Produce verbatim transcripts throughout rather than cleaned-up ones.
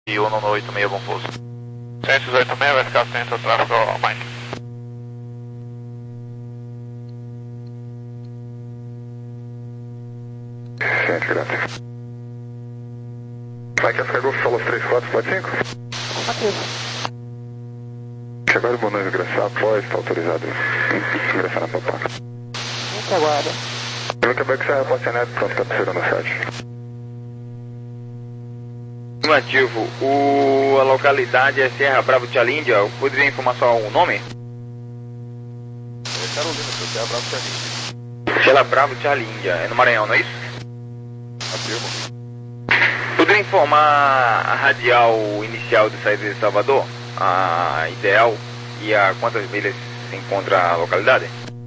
E o nono oito seis, bom pouso. Centro oito seis, vai ficar centro, tráfego ao Mike. Gente, graças. Mike, F K Golf, Solo três quatro, pode cinco? Ativo. Chegaram o bônus ingressar após, está autorizado ingressar na Papá. Muito aguarda. Eu acabei que sai a Pacinet, pronto, está terceiro no site. Afirmativo, o, a localidade é Serra Bravo Charlie India, eu poderia informar só o nome? É Carolina, Serra Bravo Charlie India. Serra Bravo Charlie India, é no Maranhão, não é isso? Afirmo. Poderia informar a radial inicial de saída de Salvador, a ideal, e a quantas milhas se encontra a localidade?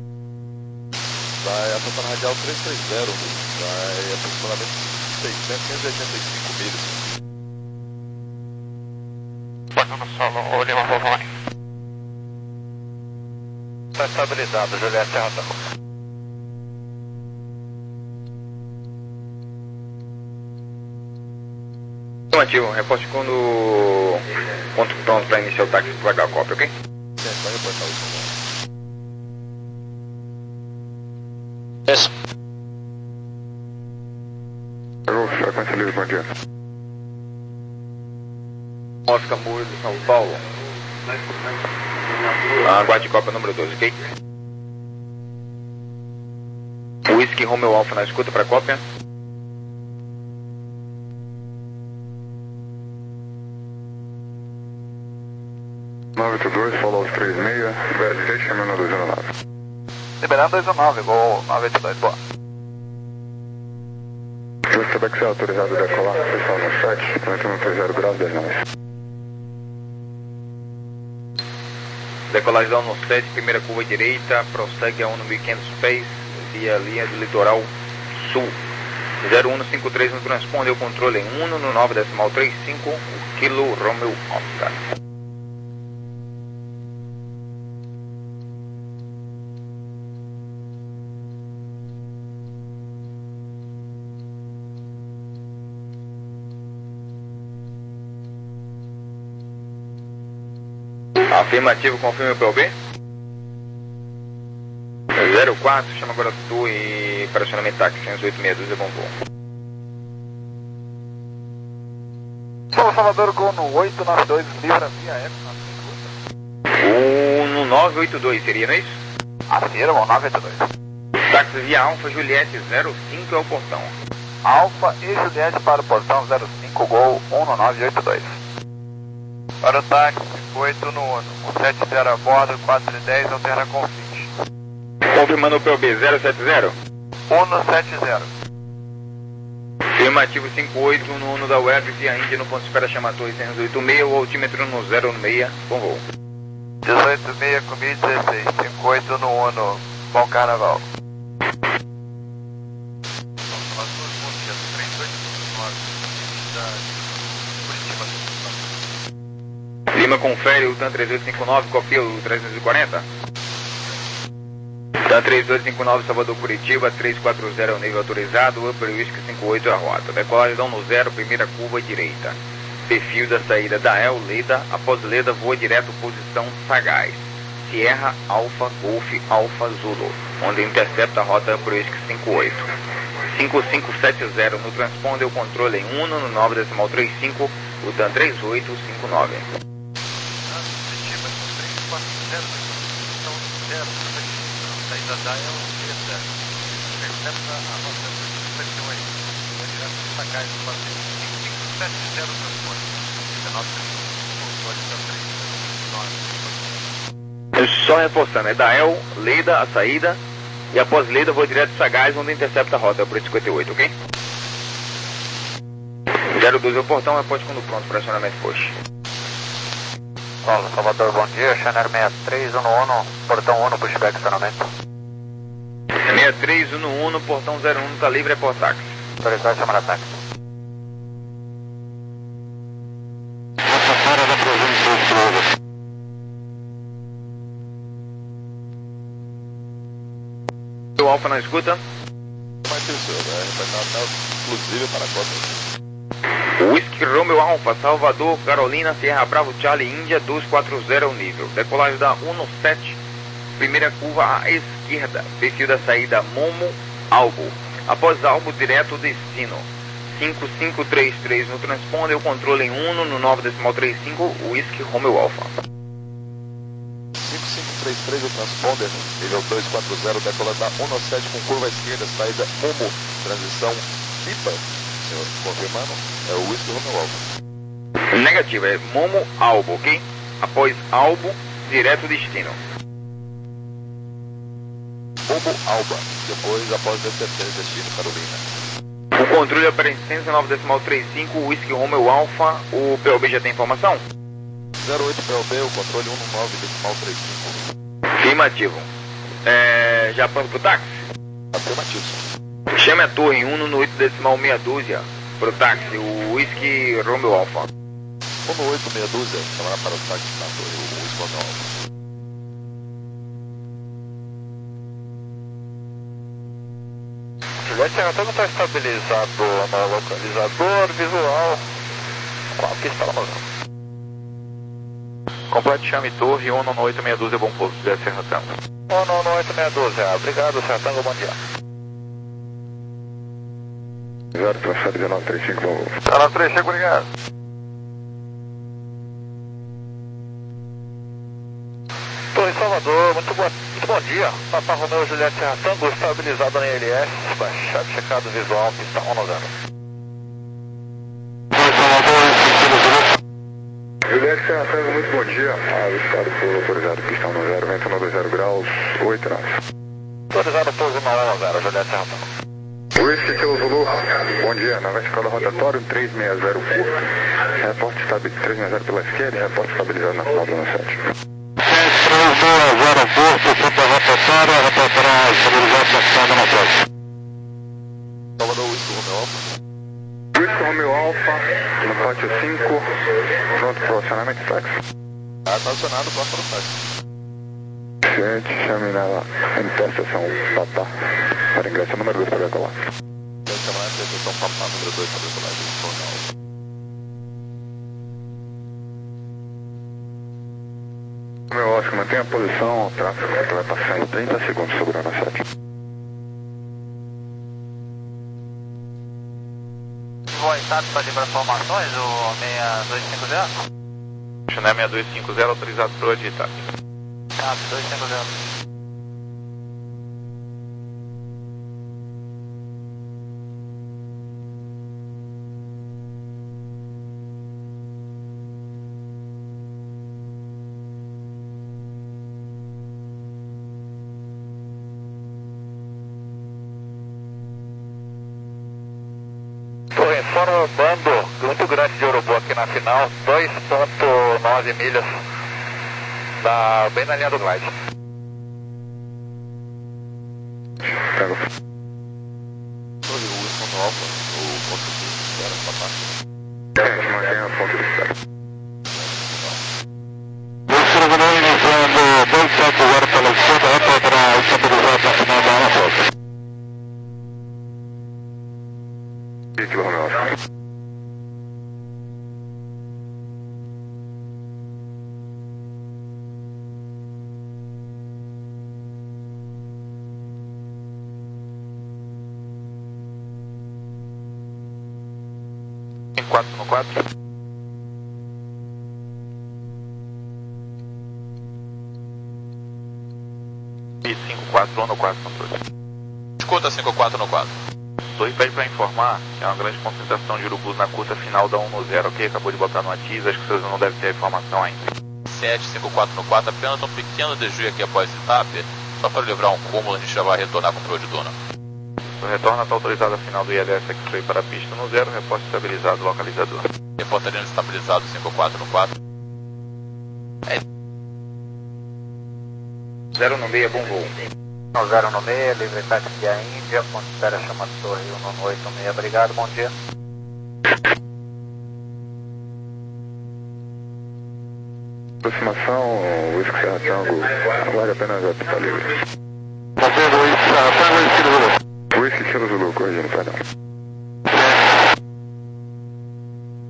Vai apontar na radial trezentos e trinta, vai aproximadamente seiscentos, quinhentos e oitenta e cinco milhas. Passando solo, o Lima Rovone. Está estabilizado, Juliette Serratão. Afirmativo, reporte quando ponto pronto para iniciar o táxi para H cópia, ok? Sim, vai reportar isso. Isso. Golf, frequência livre, bom dia. Oscar Muro de São Paulo. Aguarde cópia número doze, ok? Whisky Romeo Alpha na escuta para cópia. nove oito dois, follow três seis, verification, menor dois um nove. Liberando dois um nove, gol nove oito dois, boa. Você vai que ser autorizado a decolar, pessoal no sete, trinta e um trinta graus, dez nove. Decolagem no sete, primeira curva direita, prossegue a um mil e quinhentos pés, via linha do litoral sul. zero um cinco três no transponder o controle em um no nove decimal trinta e cinco, o Kilo Romeo Oscar. Afirmativo, confirme o P O B. zero quatro, chama agora tu e operacionamento táxi, cento e oito seis dois, é bom voo. Solo Salvador, gol no oito nove dois, livra via F na O no nove oito dois seria, não é isso? Afirmo, nove oito dois. Táxi via Alfa Juliette zero cinco é o portão. Alfa e Juliette para o portão zero cinco, gol um no nove oito dois. Para o táxi, oito no um, sete zero a bordo, quatro dez, alterna com vinte. Confirmando o P O B zero sete zero. um no sete zero. Afirmativo cinco oito no um da web via Índia no ponto de espera chama Torre cento e oitenta e seis, o altímetro no zero seis, bom voo. dezoito seis comigo dezesseis, cinco oito no um, bom carnaval. Lima confere o TAM três oito cinco nove, copia o trezentos e quarenta. TAM três oito cinco nove, Salvador Curitiba, trezentos e quarenta é o nível autorizado, Upper Whisky cinquenta e oito é a rota. Decolagem no zero, primeira curva direita. Perfil da saída da El Leda, após Leda voa direto posição Sagaz. Sierra Alfa Golf Alfa Zulu, onde intercepta a rota Upper Whisky cinquenta e oito. cinco cinco sete zero no transponder o controle em um no nove decimal trinta e cinco, o TAM três oito cinco nove. Saída da El Leda, intercepta a rota cinquenta e oito, vai direto para Sagaz, fazendo cinco cinco sete zero transporte, dezenove controle da Só reforçando, é da El Leda a saída, e após Leda vou direto para Sagaz, onde intercepta a rota por cinquenta e oito, ok? zero doze é o portão, reporte quando pronto para acionamento push. Solo Salvador, bom dia, Channel sessenta e três, um no um, portão um, pushback, estacionamento. sessenta e três, um no um, portão zero um, tá livre, é por táxi. Autorizado, chamar a táxi. O Alfa na escuta. Mais terceiro, vai reportar até inclusive para a cota. Whisky Romeo Alpha, Salvador, Carolina, Sierra Bravo, Charlie, Índia, dois quatro zero o nível. Decolagem da um sete, primeira curva à esquerda, perfil da saída Momo, Albo. Após Albo, direto destino. cinco cinco três três no transponder, o controle em Uno, no nove decimal trinta e cinco, Whisky Romeo Alpha. cinco cinco três três o transponder, nível dois quatro zero, decolagem da um sete com curva à esquerda, saída Momo, transição Pipa. Senhor, confirmando, é o Whisky Romeo Alpha. Negativo, é Momo Albo, ok? Após Albo, direto destino. Momo Alba, depois após D C T, destino Carolina. O controle aparecendo nove decimal trinta e cinco, Whisky Romeo Alpha, o P O B já tem informação? zero oito P O B, o controle um nove decimal trinta e cinco. Afirmativo. É, já pronto pro táxi? Afirmativo. Chame a torre em Uno no oito decimal meia dúzia pro táxi, o Whisky Romeo Alpha. um no oito meia dúzia, chamará para o táxi na torre, o Whisky Romeo Alpha. Juliette, até não está estabilizado no localizador visual. Qual que está na razão? Complete chame torre, Uno no oito meia dúzia, bom pouso, Juliette Serra Tango. Uno no oito meia dúzia, obrigado, Serra Tango, bom dia. zero, transfere dezenove trinta e cinco, bom voo. dezenove trinta e cinco, obrigado. Torre Salvador, muito, boa, muito bom dia. Papa Romeo Juliette Serra Tango, estabilizado na I L S, baixado, checado visual, pista um no zero. Juliette Serra Tango, muito bom dia. Avistado por autorizado, pista um no zero, vento no dois zero graus, oito nove. Autorizado pouso na um no zero, Juliette Serra Tango. Whisky Kilo Zulu, bom dia, na vertical rotatório três seis zero curto, reporte estabilizado, três seis zero pela esquerda, reporte estabilizado na final do um sete. três três zero curto, super rotatório, rotatório estabilizado na final do um sete. Salvador, Whisky Romeo Alpha. Whisky Romeo Alpha, no pátio cinco, pronto para o acionamento de táxi. Está acionado, pronto para o táxi. Gente, chame na interseção Papá, para ingresso número dois para decolar. Vai chamar a interseção Papá, número dois para decolar, Whisky Romeo Alpha. Meu Oscar, mantenha a posição, o tráfego vai passar em trinta segundos sobre a Ana sete. Bom estado para livrar informações, o seis dois cinco zero? Channel seis dois cinco zero, autorizado para o digitar. Ah, seis dois cinco zero. Torre, fora o bando muito grande de urubu aqui na final, dois ponto nove milhas, da, bem na linha do glide. Pega. Torre, o Whisky Romeo Alpha, o ponto cinco, era Papá. Gente, mantenha a ponto de espera. Whisky Romeo iniciando dois sete zero pela esquerda, para estabilizar na final da Ana Souza. Kilo Romeo Alpha. quatro no quatro. E cinco quatro no quatro, controle. Escuta cinco quatro no quatro. Torre pede para informar que há uma grande concentração de urubus na curta final da um no zero, ok? Acabou de botar no ativo, acho que vocês não devem ter a informação ainda. sete cinco quatro no quatro, apenas um pequeno desvio aqui após esse tap, só para livrar um cúmulo, a gente já vai retornar com o controle de dona. O retorno está autorizado a final do I L S aqui foi para a pista no zero, reporte estabilizado localizador. Reportaria estabilizado cinco quatro no quatro. zero no meio, bom voo. zero no meio, livre táxi a Índia, considera chamada torre um no oito seis, obrigado, bom dia. Aproximação, Whisky Serra Tango, aguarde apenas a pista livre. Fazendo Whisky Serra Tango, Whisky Zulu. Whisky Kilo Zulu, corrigindo, perdão.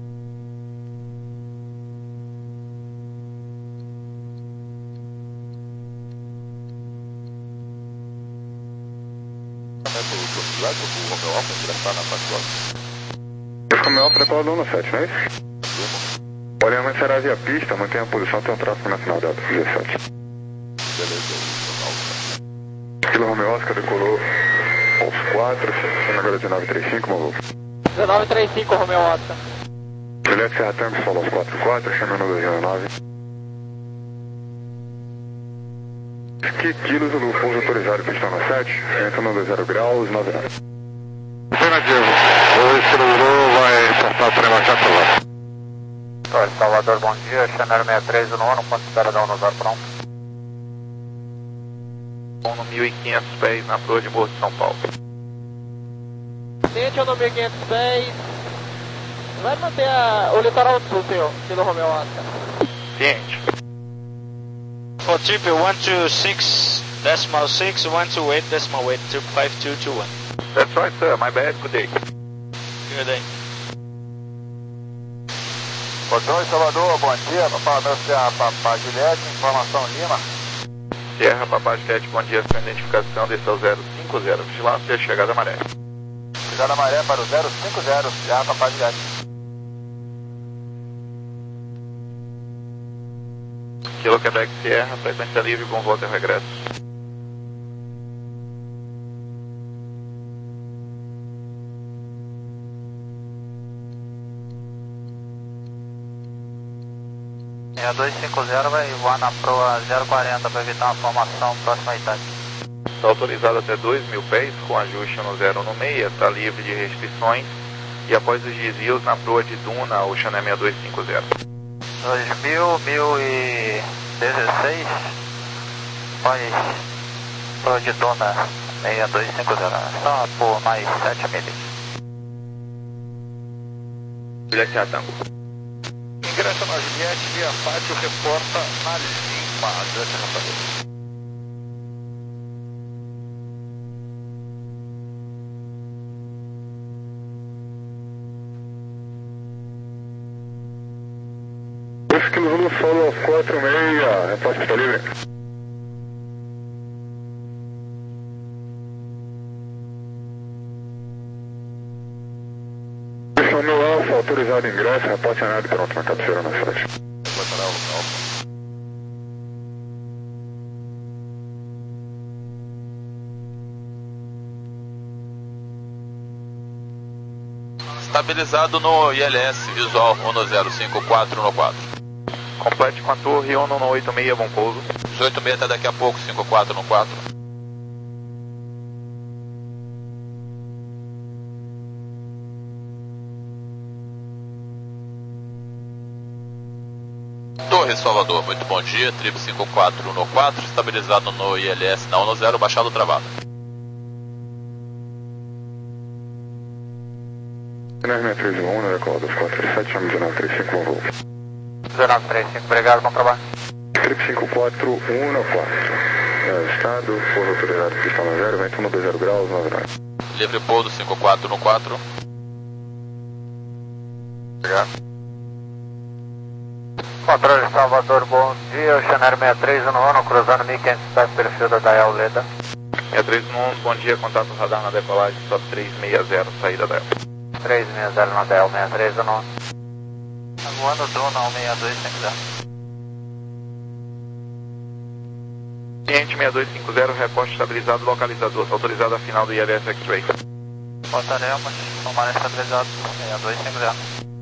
autorizado o Romeo Alfa ingressar na faixa quatro? Esse Romeo Alfa decola do sete, não é isso? O alinhamento será via pista, mantenha a posição, tem um tráfego na final Delta dezessete. Beleza, Alfa. Kilo Romeo Oscar decolou aos quatro, chama agora dezenove trinta e cinco, maluco. dezenove trinta e cinco, Romeo Oscar. Juliette Serra Tango, solo aos quatro quatro, chama no dois zero nove. Que quilos Zulu, pouso autorizado, pistão na sete, entra no dois zero graus, nove nove. Afirmativo, dois kilo Zulu, vai passar o trem mais aprovado. Olha, Salvador, bom dia, Chanel sessenta e três no ano, quanto espera dar um usar pronto? No mil e quinhentos pés na proa de Morro de São Paulo. Tente no mil e quinhentos pés. Vai manter a, o litoral sul, senhor, Kilo Romeo Oscar. Ciente. For triple one two six decimal six one two eight decimal eight triple five two two one. That's right, sir. My bad. Good day. Good day. Cordões, Salvador, bom dia, Papai meu Sierra, Papai Juliette, informação Lima. Sierra, Papai Juliette, bom dia, sua identificação, desse é o zero cinco zero, vigilância, chegada maré. Chegada maré para o zero cinco zero, Sierra, Papai Juliette. Kilo Quebec Sierra, frequência livre com volta e regresso. sessenta e dois cinquenta vai voar na proa zero quarenta para evitar uma formação próxima à Itália. Está autorizado até dois mil pés, com ajuste no zero no meia, está livre de restrições. E após os desvios na proa de Duna, o Chanel sessenta e dois cinquenta. dois mil, mil e dezesseis, pós proa de Duna sessenta e dois cinquenta, só por mais sete milhas. Juliette Serra Tango. Ingressa na Juliette, via pátio, reporta na Lima, Juliette Serra. dois kilo Zulu, solo aos quatro meia, repórter está livre. Pistão meu Alfa, autorizado ingresso, repórter nada pronto na cabeceira na sete. Lateral, Alfa. Estabilizado no I L S, visual um zero cinco quatro no quatro. Complete com a torre, ONU no oito seis, bom pouso. dezoito seis até daqui a pouco, cinco quatro no quatro. Torre Salvador, muito bom dia, tribo cinco quatro no quatro, estabilizado no I L S na ONU zero, baixado travado. dezenove três um, decola dos quatro sete, chama dezenove trinta e cinco, bom voo. dezenove trinta e cinco, obrigado, bom trabalho. Trip cinco quatro um no quatro. É, estado, pouso autorizado, pistão na zero, vento um dois zero graus, nove nove. Livre pouso cinco quatro no quatro. Obrigado. Controle Salvador, bom dia, o Chanel sessenta e três no ano, cruzando mil e quinhentos pés, perfil da Dael Leda. sessenta e três no onze, bom dia, contato radar na decolagem, stop três seis zero, saída da três seis zero na Dael, sessenta e três no ano. Tá voando Duna, um seis dois cinquenta. Cliente sessenta e dois cinquenta, reporte estabilizado, localizador, autorizado a final do I L S X-Ray. Voltaremos, tomarem estabilizado, sessenta e dois cinquenta.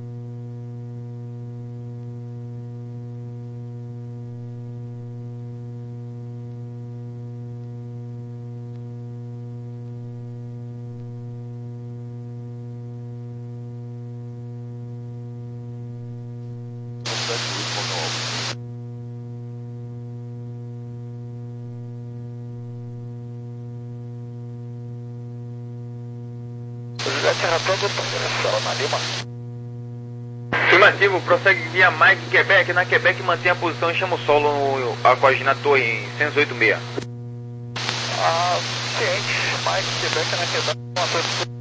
Afirmativo, prossegue via Mike Quebec. Na Quebec mantém a posição e chama o solo no Aquagina Torre em cento e oito seis. Ah, ciente, Mike Quebec na Quebec, uma coisa.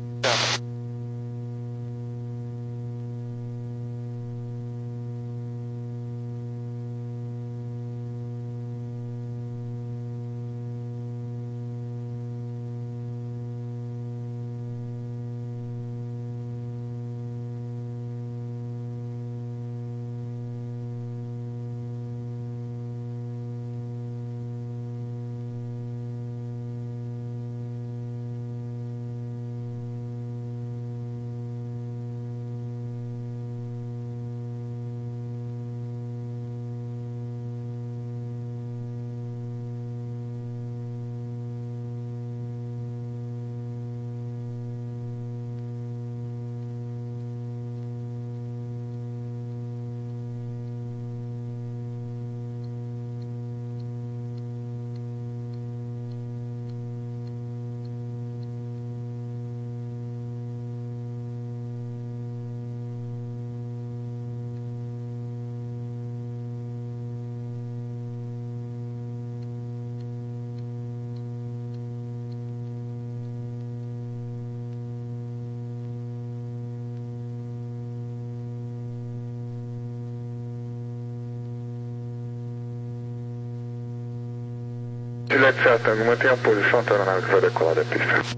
Juliette Serra Tango, mantenha a posição até a aeronave que vai decolar da pista.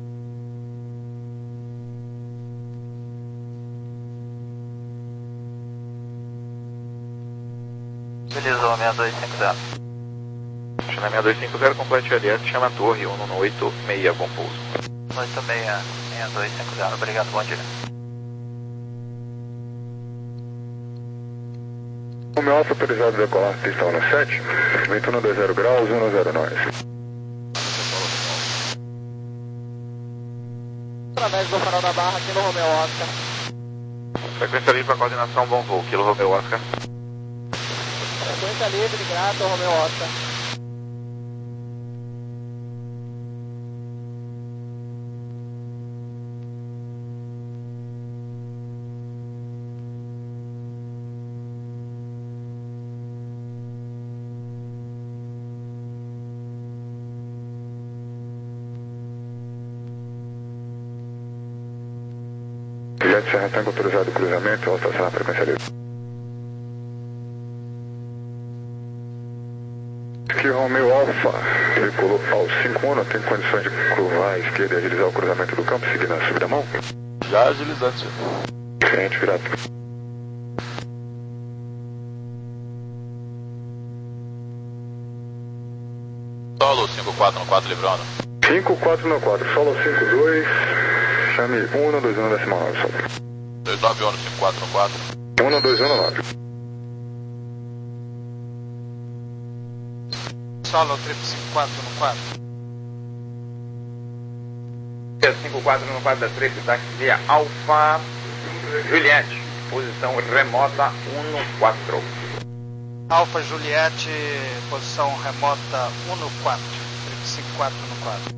Beleza, seis dois cinco zero. Chama seis dois cinco zero, complete L S, chama a torre um um oito seis, bom pouso. oito seis, seis dois cinco zero, obrigado, bom dia. O meu alfa autorizado a decolar pista um sete, vento um dois zero graus, um zero nove. Através do farol da barra, Kilo Romeo Oscar. Frequência livre para coordenação, bom voo, Kilo Romeo Oscar. Frequência livre, grato, Romeo Oscar. Juliette Serra Tango autorizado o cruzamento, alta Serra frequência livre. Aqui Romeo Alfa, veiculou ao cinco um, tem condições de curvar à esquerda e agilizar o cruzamento do campo, seguindo a subida mão? Já agilizando, senhor. Cliente virado. Solo cinco quatro no quatro, livrando. cinco quatro no quatro, solo cinco dois, chame um dois um decimal nove, solo. dois nove um cinco quatro no quatro. um dois um nove. Solo triplo cinco quatro no quatro. cinco quatro no quatro da triplo, táxi via Alfa Juliette, posição remota um quatro. Alfa Juliette, posição remota um quatro. triplo cinco quatro no quatro.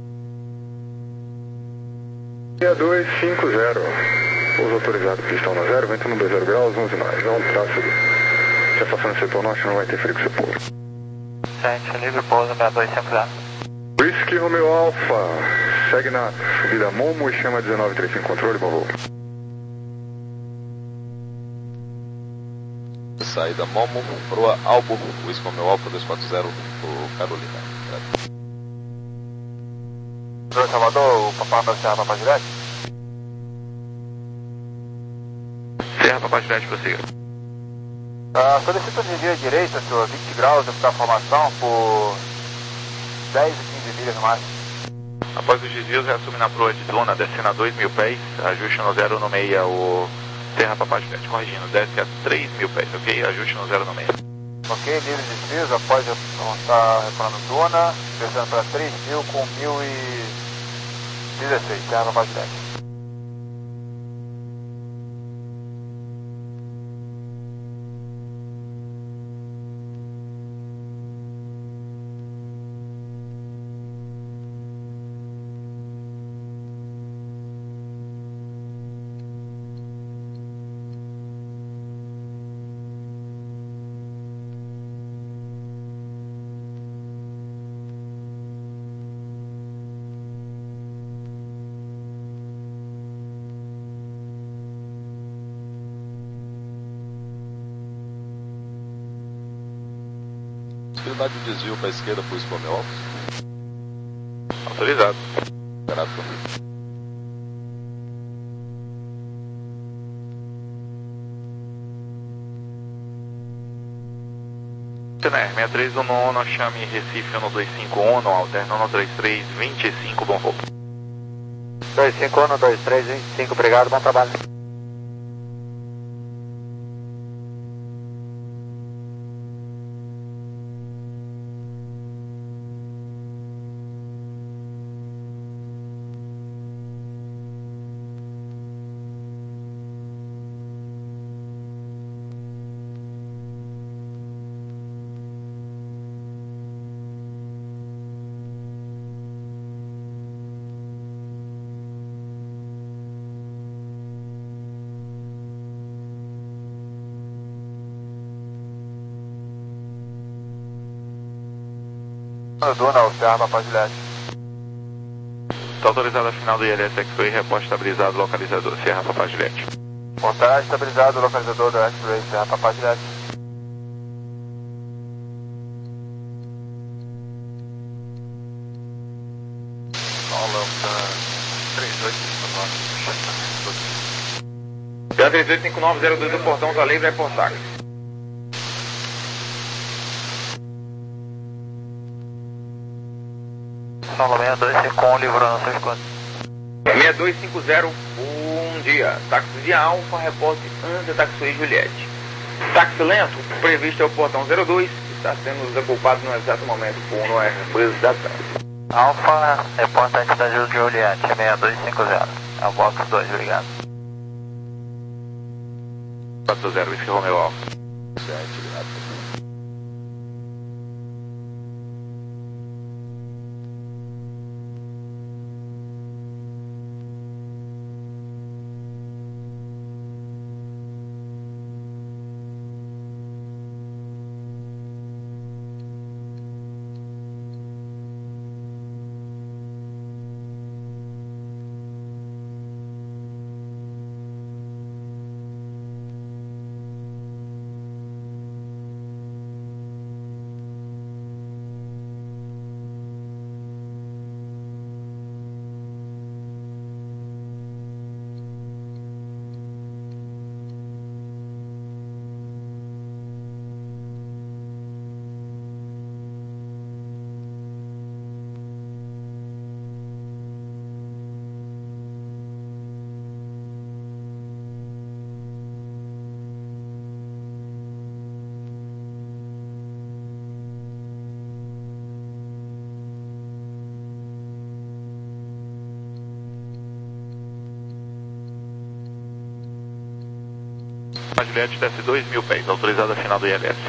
seis dois cinco zero, pouso autorizado, pista um zero, vento um dois zero graus, onze nove. Já um tráfego, se afastando do setor norte, não vai ter frio sepulcro. Gente, livre, pouso seis dois cinco zero. Whisky Romeo Alfa, segue na subida Momo e chama dezenove trinta e cinco, controle, bom voo. Saída Momo, proa Albo, Whisky Romeo Alfa dois quatro zero, o Carolina. Senhor Salvador, o papai vai Serra Papai Juliette? Serra Papai Juliette, prossiga. Uh, solicito desvio à direita, senhor, vinte graus, da formação por dez a quinze milhas no máximo. Após os desvios, reassume na proa de Duna, descendo a dois mil pés, ajuste no zero no meia o Serra Papai Juliette, corrigindo, desce a três mil pés, ok? Ajuste no zero no meia. Ok, livre de desvios, após eu estar retornando Duna, descendo para três mil com mil e dezesseis, Serra Papai Juliette. Possibilidade de desvio para a esquerda por Whisky Romeo Alfa. Autorizado. Esperado comigo. Tener, seis três um um, chame Recife um dois cinco um, alterno um três três vinte e cinco, bom voo. dois cinco um, dois três vinte e cinco, obrigado, bom trabalho. Duna, o Serra Papai Juliette. Está autorizado a final do I L S X-Ray, reposta estabilizado, localizador Serra Papai Juliette. Montagem estabilizado, localizador da X-Ray, Serra Papai Juliette. oito cinco nove zero dois do portão tá livre, é por táxi. Solo seis dois cinco um, livrando seus quantos. seis dois cinco zero, bom dia. Táxi de Alfa, reporte Anta Taxi Juliette. Táxi lento, previsto é o portão zero dois, está sendo desocupado no exato momento por uma empresa da trânsito. Alfa, reportante da Juliette, seis dois cinco zero. É o box dois, obrigado. quatro zero, Whisky Romeo Alfa. Sete, obrigado. A Juliette desce dois mil pés, autorizada a final do I L S.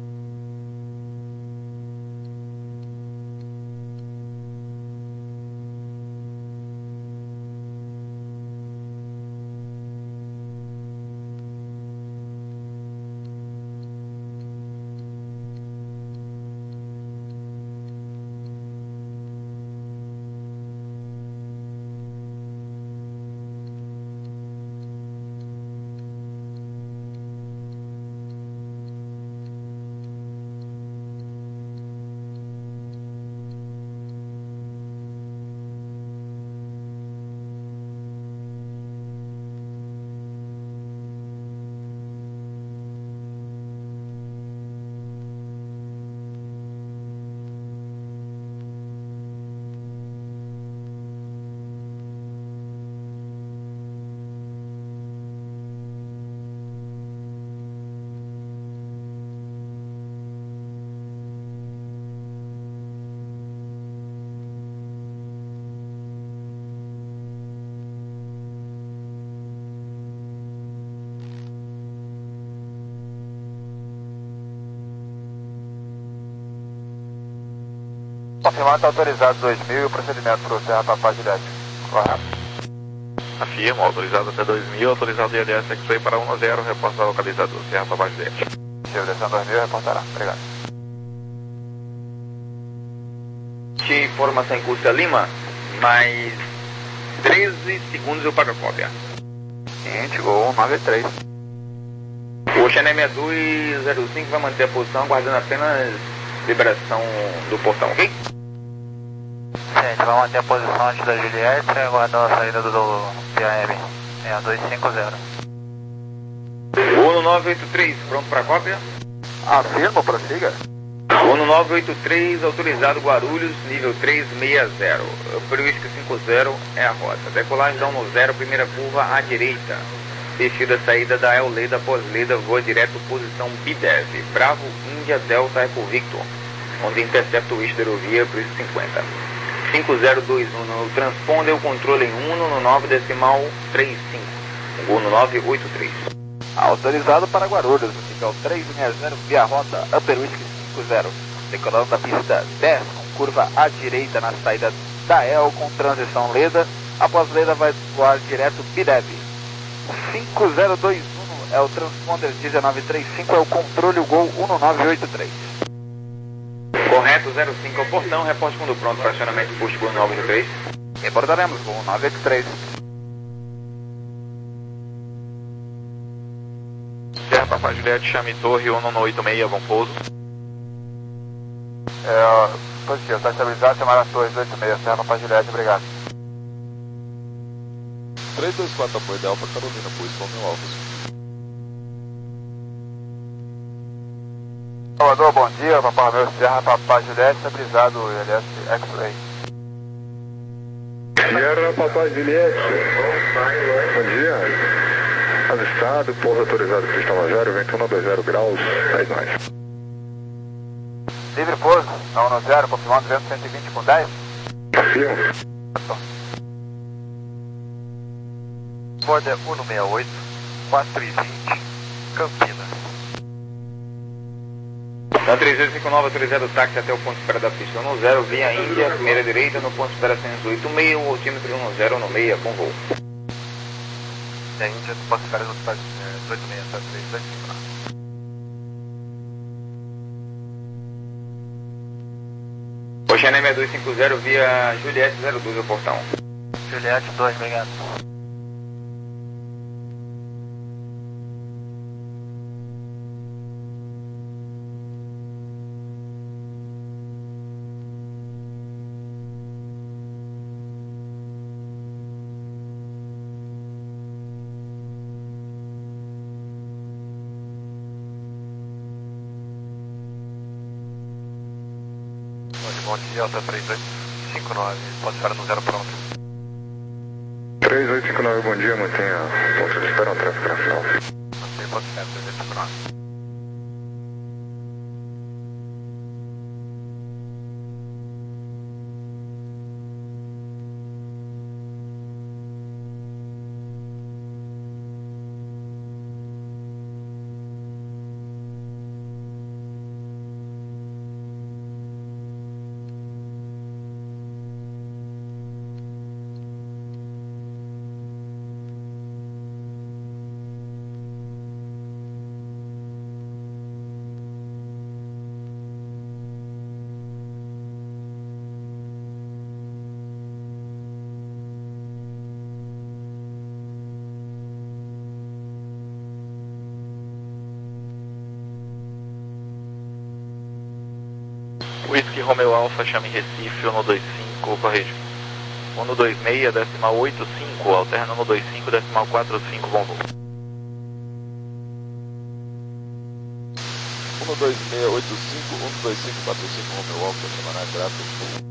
Confirmado, está autorizado dois mil e o procedimento para o Serra Papá Juliette. Correto. Afirmo, autorizado até dois mil, autorizado I L S X-Ray para um zero, reporta localizador, Serra Papá Juliette. Chego descendo dois mil, reportará. Obrigado. Informação em curso Lima, mais treze segundos eu pago a cópia. Seguinte, Gol nove três. O Xané seis dois zero cinco vai manter a posição, aguardando apenas liberação do portão, ok? Sim, a gente vai manter a posição antes da Juliette, aguardando a saída do, do P A M seis dois cinco zero. Uno nove oito três, pronto para cópia? Afirmo, prossiga. Uno nove oito três, autorizado Guarulhos, nível três seis zero. Previsco cinco zero é a rota. Decolagem da um zero, primeira curva à direita. Descida saída da El Leda, pós-Leda, voa direto posição B dez. Bravo, Índia, Delta, Eco Victor. Onde intercepta o eixo da aerovia, preço cinquenta. cinco zero dois um, transponder o controle em Uno no nove decimal trinta e cinco. Uno nove oito três. Autorizado para Guarulhos, nível três seis zero, via rota Upper Whisky cinco zero. Decolando da pista dez, com curva à direita na saída da El, com transição Leda. Após Leda vai voar direto B dez. cinco zero dois um é o transponder dezenove trinta e cinco, é o controle, o Gol um nove oito três. Correto, zero cinco ao portão, reporte quando pronto, fracionamento posto Gol nove oito três. Reportaremos, Gol nove oito três. Serra Papá Juliette, chame Torre um oito seis, bom pouso. É, positivo, está estabilizado, chamar a Torre oito seis, Serra Papá Juliette, obrigado. três dois quatro, apoio ideal para Carolina, pois Romeo Alfa. Salvador, bom dia, Papai Romeu Serra, Papai Juliette, estabilizado, L S X-Ray. Sierra, Papai Juliette. Bom dia. Avistado, pouso autorizado pista zero, vento um dois zero graus, dez mais. Livre pouso, na um zero, confirmando vento cento e vinte com dez. Confirmo. Border um seis oito, quatro e vinte, Campinas. Da três dois cinco nove, autorizado o táxi até o ponto de espera da pista um zero, via Índia, primeira direita, no ponto de espera cento e oito meio, o altímetro um zero no meia, com voo. Via Índia, no ponto de espera dezoito meia, três dois cinco nove. Oceania seis dois cinco zero, via Juliette zero dois, o portão. Juliette dois, obrigado. Bom dia, Alta três dois cinco nove, pode esperar no zero pronto. três oito cinco nove, bom dia, mantenha ponto de espera, um tráfego nacional. Mantém ponto de espera, três oito cinco nove. Whisky Romeo Alfa, chame Recife, um dois cinco, corrige. um dois seis, decimal oito cinco, alterna um dois cinco, decimal quatro cinco, bom voo. um dois seis oito cinco, um dois cinco quatro cinco, Romeo Alfa, chamará grátis.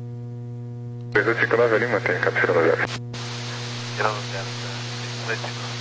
três oito cinco nove ali, mantém captura no zero. Tirando zero, três oito cinco nove.